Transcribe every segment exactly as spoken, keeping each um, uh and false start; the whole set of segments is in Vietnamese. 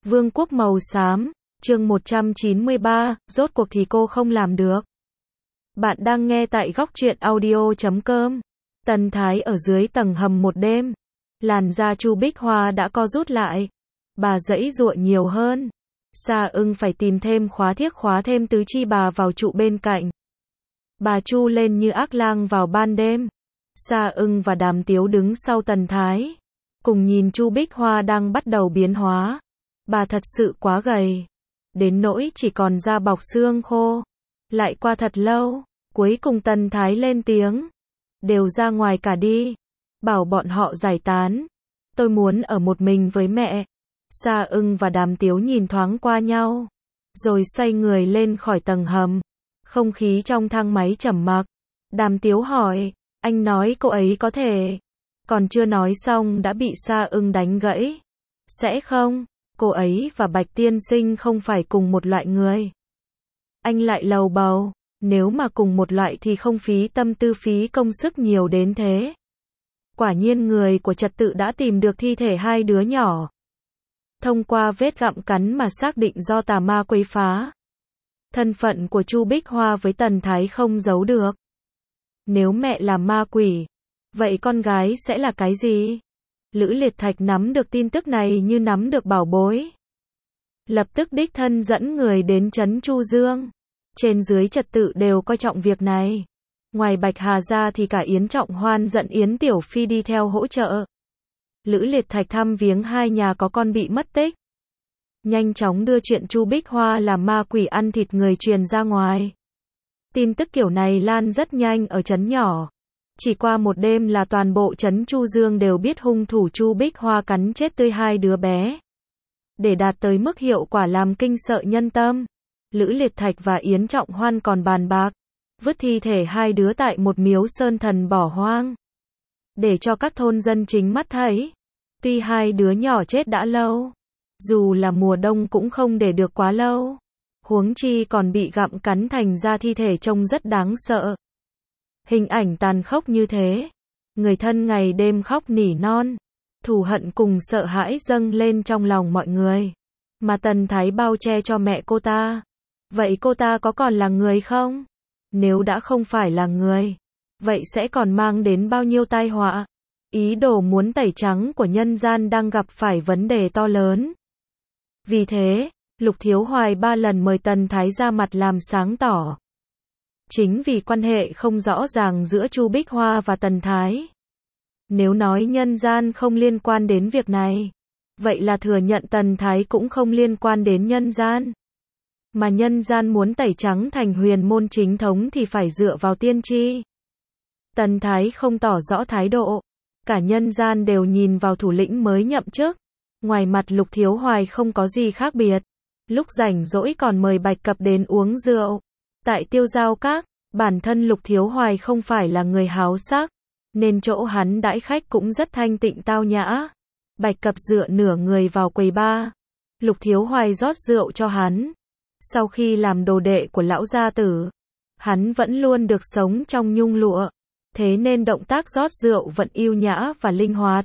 Vương quốc màu xám, chương một trăm chín mươi ba, rốt cuộc thì cô không làm được. Bạn đang nghe tại góc truyện audio chấm com. Tần Thái ở dưới tầng hầm một đêm. Làn da Chu Bích Hoa đã co rút lại. Bà giãy giụa nhiều hơn. Sa Ưng phải tìm thêm khóa thiếc khóa thêm tứ chi bà vào trụ bên cạnh. Bà chu lên như ác lang vào ban đêm. Sa Ưng và Đàm Tiếu đứng sau Tần Thái. Cùng nhìn Chu Bích Hoa đang bắt đầu biến hóa. Bà thật sự quá gầy. Đến nỗi chỉ còn da bọc xương khô. Lại qua thật lâu. Cuối cùng Tần Thái lên tiếng. Đều ra ngoài cả đi. Bảo bọn họ giải tán. Tôi muốn ở một mình với mẹ. Sa Ưng và Đàm Tiếu nhìn thoáng qua nhau. Rồi xoay người lên khỏi tầng hầm. Không khí trong thang máy trầm mặc. Đàm Tiếu hỏi. Anh nói cô ấy có thể. Còn chưa nói xong đã bị Sa Ưng đánh gãy. Sẽ không. Cô ấy và Bạch Tiên Sinh không phải cùng một loại người. Anh lại lầu bầu. Nếu mà cùng một loại thì không phí tâm tư phí công sức nhiều đến thế. Quả nhiên người của trật tự đã tìm được thi thể hai đứa nhỏ. Thông qua vết gặm cắn mà xác định do tà ma quấy phá. Thân phận của Chu Bích Hoa với Tần Thái không giấu được. Nếu mẹ là ma quỷ, vậy con gái sẽ là cái gì? Lữ Liệt Thạch nắm được tin tức này như nắm được bảo bối. Lập tức đích thân dẫn người đến trấn Chu Dương. Trên dưới trật tự đều coi trọng việc này. Ngoài Bạch Hà ra thì cả Yến Trọng Hoan dẫn Yến Tiểu Phi đi theo hỗ trợ. Lữ Liệt Thạch thăm viếng hai nhà có con bị mất tích. Nhanh chóng đưa chuyện Chu Bích Hoa là ma quỷ ăn thịt người truyền ra ngoài. Tin tức kiểu này lan rất nhanh ở trấn nhỏ. Chỉ qua một đêm là toàn bộ trấn Chu Dương đều biết hung thủ Chu Bích Hoa cắn chết tươi hai đứa bé. Để đạt tới mức hiệu quả làm kinh sợ nhân tâm, Lữ Liệt Thạch và Yến Trọng Hoan còn bàn bạc. Vứt thi thể hai đứa tại một miếu sơn thần bỏ hoang. Để cho các thôn dân chính mắt thấy. Tuy hai đứa nhỏ chết đã lâu. Dù là mùa đông cũng không để được quá lâu. Huống chi còn bị gặm cắn thành ra thi thể trông rất đáng sợ. Hình ảnh tàn khốc như thế. Người thân ngày đêm khóc nỉ non. Thù hận cùng sợ hãi dâng lên trong lòng mọi người. Mà Tần Thái bao che cho mẹ cô ta. Vậy cô ta có còn là người không? Nếu đã không phải là người, vậy sẽ còn mang đến bao nhiêu tai họa? Ý đồ muốn tẩy trắng của nhân gian đang gặp phải vấn đề to lớn. Vì thế, Lục Thiếu Hoài ba lần mời Tần Thái ra mặt làm sáng tỏ. Chính vì quan hệ không rõ ràng giữa Chu Bích Hoa và Tần Thái. Nếu nói nhân gian không liên quan đến việc này, vậy là thừa nhận Tần Thái cũng không liên quan đến nhân gian. Mà nhân gian muốn tẩy trắng thành huyền môn chính thống thì phải dựa vào tiên tri. Tần Thái không tỏ rõ thái độ. Cả nhân gian đều nhìn vào thủ lĩnh mới nhậm chức. Ngoài mặt Lục Thiếu Hoài không có gì khác biệt. Lúc rảnh rỗi còn mời Bạch Cập đến uống rượu. Tại Tiêu Giao Các, bản thân Lục Thiếu Hoài không phải là người háo sắc. Nên chỗ hắn đãi khách cũng rất thanh tịnh tao nhã. Bạch Cập dựa nửa người vào quầy bar. Lục Thiếu Hoài rót rượu cho hắn. Sau khi làm đồ đệ của lão gia tử, hắn vẫn luôn được sống trong nhung lụa. Thế nên động tác rót rượu vẫn yêu nhã và linh hoạt.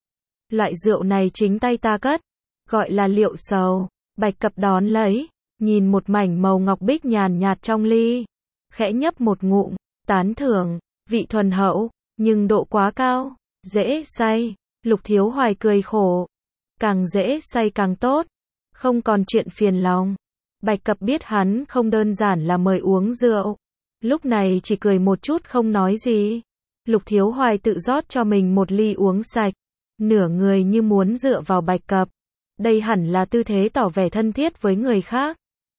Loại rượu này chính tay ta cất, gọi là liệu sầu. Bạch Cập đón lấy, nhìn một mảnh màu ngọc bích nhàn nhạt trong ly. Khẽ nhấp một ngụm, tán thưởng, vị thuần hậu, nhưng độ quá cao, dễ say. Lục Thiếu Hoài cười khổ. Càng dễ say càng tốt, không còn chuyện phiền lòng. Bạch Cập biết hắn không đơn giản là mời uống rượu. Lúc này chỉ cười một chút không nói gì. Lục Thiếu Hoài tự rót cho mình một ly uống sạch. Nửa người như muốn dựa vào Bạch Cập. Đây hẳn là tư thế tỏ vẻ thân thiết với người khác.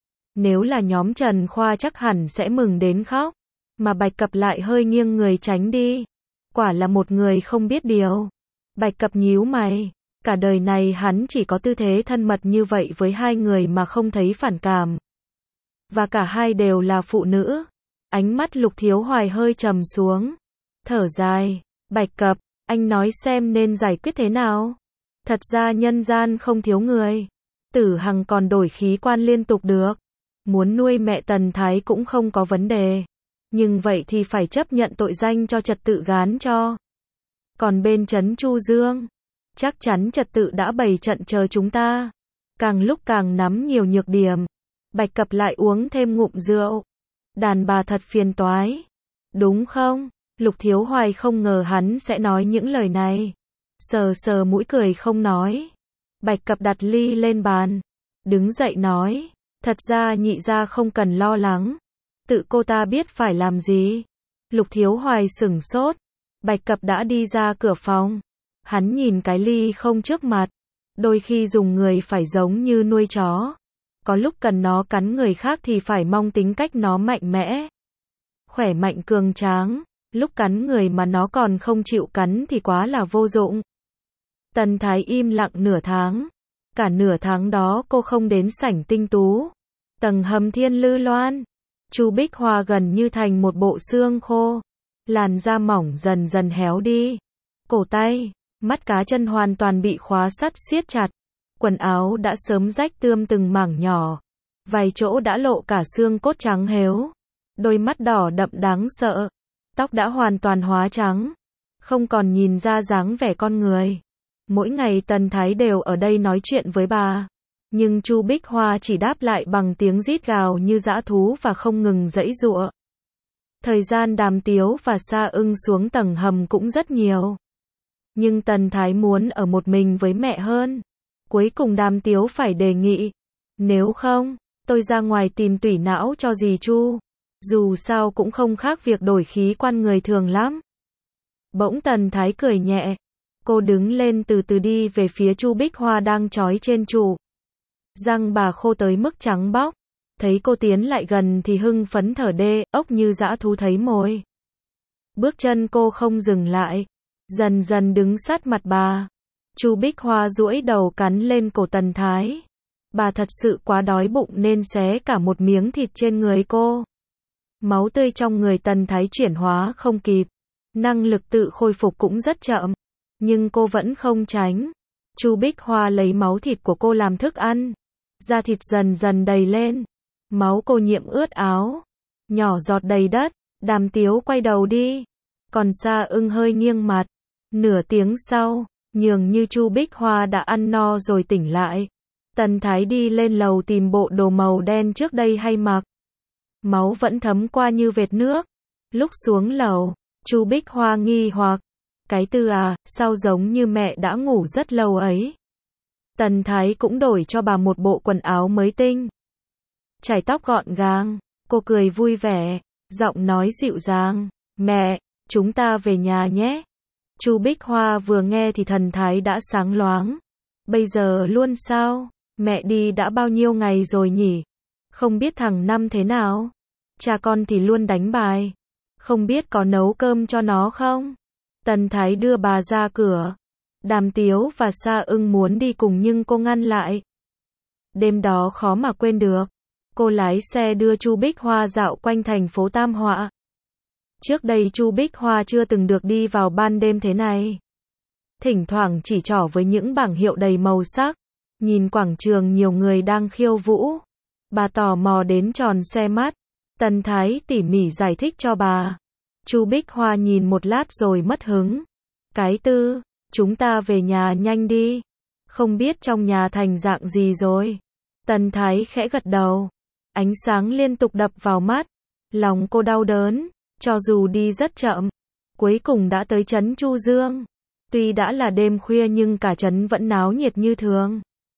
Nếu là nhóm Trần Khoa chắc hẳn sẽ mừng đến khóc. Mà Bạch Cập lại hơi nghiêng người tránh đi. Quả là một người không biết điều. Bạch Cập nhíu mày. Cả đời này hắn chỉ có tư thế thân mật như vậy với hai người mà không thấy phản cảm. Và cả hai đều là phụ nữ. Ánh mắt Lục Thiếu Hoài hơi trầm xuống. Thở dài. Bạch Cập, anh nói xem nên giải quyết thế nào? Thật ra nhân gian không thiếu người. Tử Hằng còn đổi khí quan liên tục được. Muốn nuôi mẹ Tần Thái cũng không có vấn đề. Nhưng vậy thì phải chấp nhận tội danh cho trật tự gán cho. Còn bên trấn Chu Dương, chắc chắn trật tự đã bày trận chờ chúng ta. càng lúc càng nắm nhiều nhược điểm. Bạch Cập lại uống thêm ngụm rượu. Đàn bà thật phiền toái. Đúng không? Lục Thiếu Hoài không ngờ hắn sẽ nói những lời này. Sờ sờ mũi cười không nói. Bạch Cập đặt ly lên bàn. Đứng dậy nói. Thật ra nhị gia không cần lo lắng. Tự cô ta biết phải làm gì. Lục Thiếu Hoài sửng sốt. Bạch Cập đã đi ra cửa phòng. Hắn nhìn cái ly không trước mặt. Đôi khi dùng người phải giống như nuôi chó. Có lúc cần nó cắn người khác thì phải mong tính cách nó mạnh mẽ. Khỏe mạnh cường tráng. Lúc cắn người mà nó còn không chịu cắn thì quá là vô dụng. Tần Thái im lặng nửa tháng. Cả nửa tháng đó cô không đến sảnh tinh tú. Tầng hầm Thiên Lư Loan. Chu Bích Hoa gần như thành một bộ xương khô. Làn da mỏng dần dần héo đi. Cổ tay, mắt cá chân hoàn toàn bị khóa sắt siết chặt. Quần áo đã sớm rách tươm từng mảng nhỏ. Vài chỗ đã lộ cả xương cốt trắng héo. Đôi mắt đỏ đậm đáng sợ. Tóc đã hoàn toàn hóa trắng. Không còn nhìn ra dáng vẻ con người. Mỗi ngày Tần Thái đều ở đây nói chuyện với bà. Nhưng Chu Bích Hoa chỉ đáp lại bằng tiếng rít gào như dã thú và không ngừng giãy giụa. Thời gian Đàm Tiếu và Sa Ưng xuống tầng hầm cũng rất nhiều. Nhưng Tần Thái muốn ở một mình với mẹ hơn. Cuối cùng Đàm Tiếu phải đề nghị. Nếu không, tôi ra ngoài tìm tủy não cho dì Chu. Dù sao cũng không khác việc đổi khí quan người thường lắm. Bỗng Tần Thái cười nhẹ. Cô đứng lên từ từ đi về phía Chu Bích Hoa đang trói trên trụ. Răng bà khô tới mức trắng bóc. Thấy cô tiến lại gần thì hưng phấn thở đê, ốc như dã thú thấy mồi. Bước chân cô không dừng lại. Dần dần đứng sát mặt bà. Chu Bích Hoa duỗi đầu cắn lên cổ Tần Thái. Bà thật sự quá đói bụng nên xé cả một miếng thịt trên người cô. Máu tươi trong người Tần Thái chuyển hóa không kịp. Năng lực tự khôi phục cũng rất chậm. Nhưng cô vẫn không tránh. Chu Bích Hoa lấy máu thịt của cô làm thức ăn. Da thịt dần dần đầy lên. Máu cô nhiễm ướt áo. Nhỏ giọt đầy đất. Đàm Tiếu quay đầu đi. Còn Sa Ưng hơi nghiêng mặt. Nửa tiếng sau, nhường như Chu Bích Hoa đã ăn no rồi tỉnh lại. Tần Thái đi lên lầu tìm bộ đồ màu đen trước đây hay mặc. Máu vẫn thấm qua như vệt nước. Lúc xuống lầu, Chu Bích Hoa nghi hoặc. Cái Tư à, sao giống như mẹ đã ngủ rất lâu ấy. Tần Thái cũng đổi cho bà một bộ quần áo mới tinh. Chải tóc gọn gàng, cô cười vui vẻ, giọng nói dịu dàng. Mẹ, chúng ta về nhà nhé. Chu Bích Hoa vừa nghe thì thần thái đã sáng loáng. Bây giờ luôn sao? Mẹ đi đã bao nhiêu ngày rồi nhỉ? Không biết thằng Năm thế nào? Cha con thì luôn đánh bài. Không biết có nấu cơm cho nó không? Tần Thái đưa bà ra cửa. Đàm Tiếu và Sa Ưng muốn đi cùng nhưng cô ngăn lại. Đêm đó khó mà quên được. Cô lái xe đưa Chu Bích Hoa dạo quanh thành phố Tam Họa. Trước đây Chu Bích Hoa chưa từng được đi vào ban đêm thế này. Thỉnh thoảng chỉ trỏ với những bảng hiệu đầy màu sắc. Nhìn quảng trường nhiều người đang khiêu vũ. Bà tò mò đến tròn xe mắt. Tần Thái tỉ mỉ giải thích cho bà. Chu Bích Hoa nhìn một lát rồi mất hứng. Cái Tư, chúng ta về nhà nhanh đi. Không biết trong nhà thành dạng gì rồi. Tần Thái khẽ gật đầu. Ánh sáng liên tục đập vào mắt. Lòng cô đau đớn. Cho dù đi rất chậm. Cuối cùng đã tới trấn Chu Dương. Tuy đã là đêm khuya nhưng cả trấn vẫn náo nhiệt như thường.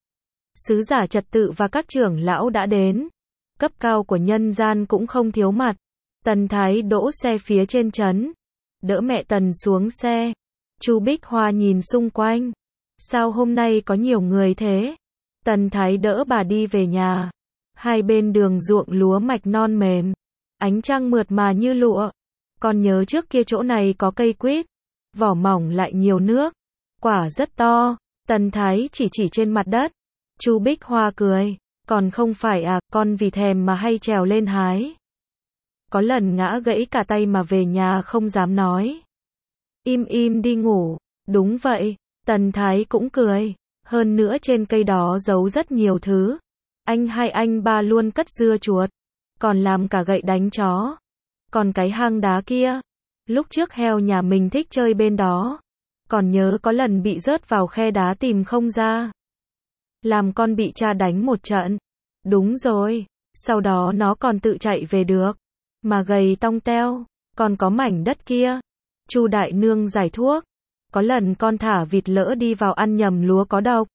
Sứ giả trật tự và các trưởng lão đã đến. Cấp cao của nhân gian cũng không thiếu mặt. Tần Thái đỗ xe phía trên trấn. Đỡ mẹ Tần xuống xe. Chu Bích Hoa nhìn xung quanh. Sao hôm nay có nhiều người thế? Tần Thái đỡ bà đi về nhà. Hai bên đường ruộng lúa mạch non mềm. Ánh trăng mượt mà như lụa. Con nhớ trước kia chỗ này có cây quýt. Vỏ mỏng lại nhiều nước. Quả rất to. Tần Thái chỉ chỉ trên mặt đất. Chu Bích Hoa cười. Còn không phải à, con vì thèm mà hay trèo lên hái. Có lần ngã gãy cả tay mà về nhà không dám nói. Im im đi ngủ. Đúng vậy. Tần Thái cũng cười. Hơn nữa trên cây đó giấu rất nhiều thứ. Anh hai anh ba luôn cất dưa chuột. Còn làm cả gậy đánh chó. Còn cái hang đá kia. Lúc trước heo nhà mình thích chơi bên đó. Còn nhớ có lần bị rớt vào khe đá tìm không ra. làm con bị cha đánh một trận. Đúng rồi, sau đó nó còn tự chạy về được, mà gầy tong teo, còn có mảnh đất kia. Chu đại nương giải thuốc, có lần con thả vịt lỡ đi vào ăn nhầm lúa có độc.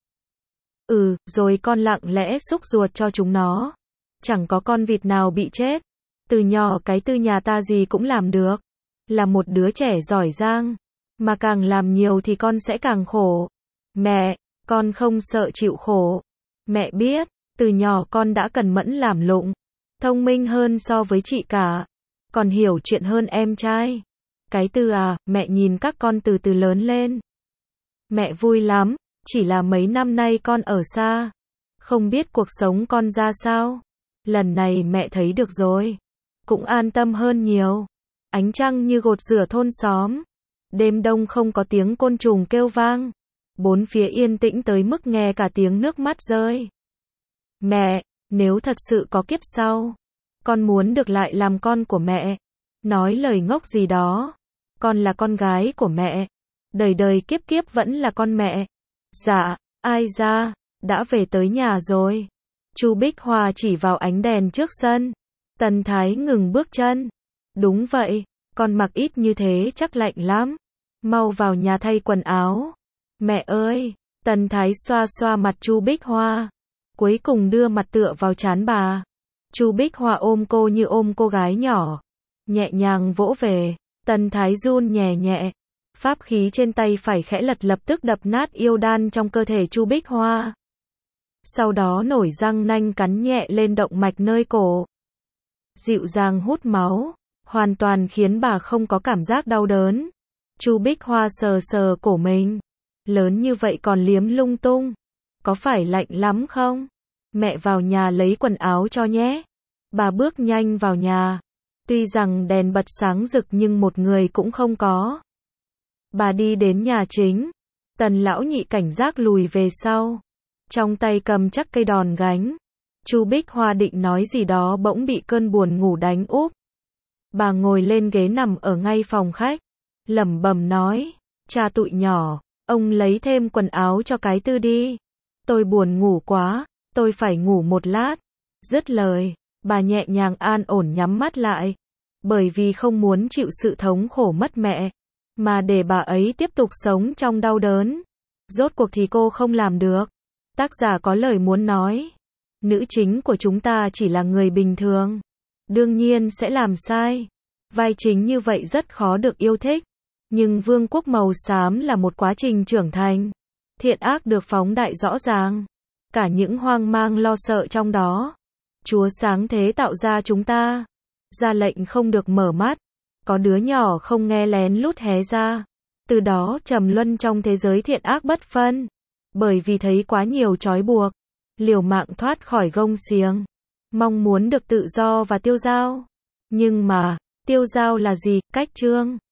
Ừ, rồi con lặng lẽ xúc ruột cho chúng nó. Chẳng có con vịt nào bị chết. Từ nhỏ cái Tư nhà ta gì cũng làm được. Là một đứa trẻ giỏi giang. Mà càng làm nhiều thì con sẽ càng khổ. Mẹ, con không sợ chịu khổ. Mẹ biết, từ nhỏ con đã cần mẫn làm lụng. Thông minh hơn so với chị cả. Còn hiểu chuyện hơn em trai. Cái Tư à, mẹ nhìn các con từ từ lớn lên. Mẹ vui lắm, chỉ là mấy năm nay con ở xa. Không biết cuộc sống con ra sao. Lần này mẹ thấy được rồi. Cũng an tâm hơn nhiều. Ánh trăng như gột rửa thôn xóm. Đêm đông không có tiếng côn trùng kêu vang. Bốn phía yên tĩnh tới mức nghe cả tiếng nước mắt rơi. Mẹ, nếu thật sự có kiếp sau, con muốn được lại làm con của mẹ. Nói lời ngốc gì đó. Con là con gái của mẹ. Đời đời kiếp kiếp vẫn là con mẹ. Dạ, ai ra, đã về tới nhà rồi. Chu Bích Hoa chỉ vào ánh đèn trước sân. Tần Thái ngừng bước chân. Đúng vậy, con mặc ít như thế chắc lạnh lắm. Mau vào nhà thay quần áo. Mẹ ơi, Tần Thái xoa xoa mặt Chu Bích Hoa. Cuối cùng đưa mặt tựa vào trán bà. Chu Bích Hoa ôm cô như ôm cô gái nhỏ. Nhẹ nhàng vỗ về. Tần Thái run nhẹ nhẹ. Pháp khí trên tay phải khẽ lật lập tức đập nát yêu đan trong cơ thể Chu Bích Hoa. Sau đó nổi răng nanh cắn nhẹ lên động mạch nơi cổ. Dịu dàng hút máu, hoàn toàn khiến bà không có cảm giác đau đớn. Chu Bích Hoa sờ sờ cổ mình. Lớn như vậy còn liếm lung tung. Có phải lạnh lắm không? Mẹ vào nhà lấy quần áo cho nhé. Bà bước nhanh vào nhà. Tuy rằng đèn bật sáng rực nhưng một người cũng không có. Bà đi đến nhà chính. Tần lão nhị cảnh giác lùi về sau. Trong tay cầm chắc cây đòn gánh. Chu Bích Hoa định nói gì đó bỗng bị cơn buồn ngủ đánh úp. Bà ngồi lên ghế nằm ở ngay phòng khách. Lẩm bẩm nói. Cha tụi nhỏ, ông lấy thêm quần áo cho cái Tư đi. Tôi buồn ngủ quá, tôi phải ngủ một lát. Dứt lời, bà nhẹ nhàng an ổn nhắm mắt lại. Bởi vì không muốn chịu sự thống khổ mất mẹ. Mà để bà ấy tiếp tục sống trong đau đớn. Rốt cuộc thì cô không làm được. Tác giả có lời muốn nói. Nữ chính của chúng ta chỉ là người bình thường. Đương nhiên sẽ làm sai. Vai chính như vậy rất khó được yêu thích. Nhưng vương quốc màu xám là một quá trình trưởng thành. Thiện ác được phóng đại rõ ràng. Cả những hoang mang lo sợ trong đó. Chúa sáng thế tạo ra chúng ta. Ra lệnh không được mở mắt. Có đứa nhỏ không nghe lén lút hé ra. Từ đó trầm luân trong thế giới thiện ác bất phân. Bởi vì thấy quá nhiều trói buộc. Liều mạng thoát khỏi gông xiềng. Mong muốn được tự do và tiêu dao. Nhưng mà, tiêu dao là gì? Cách chương.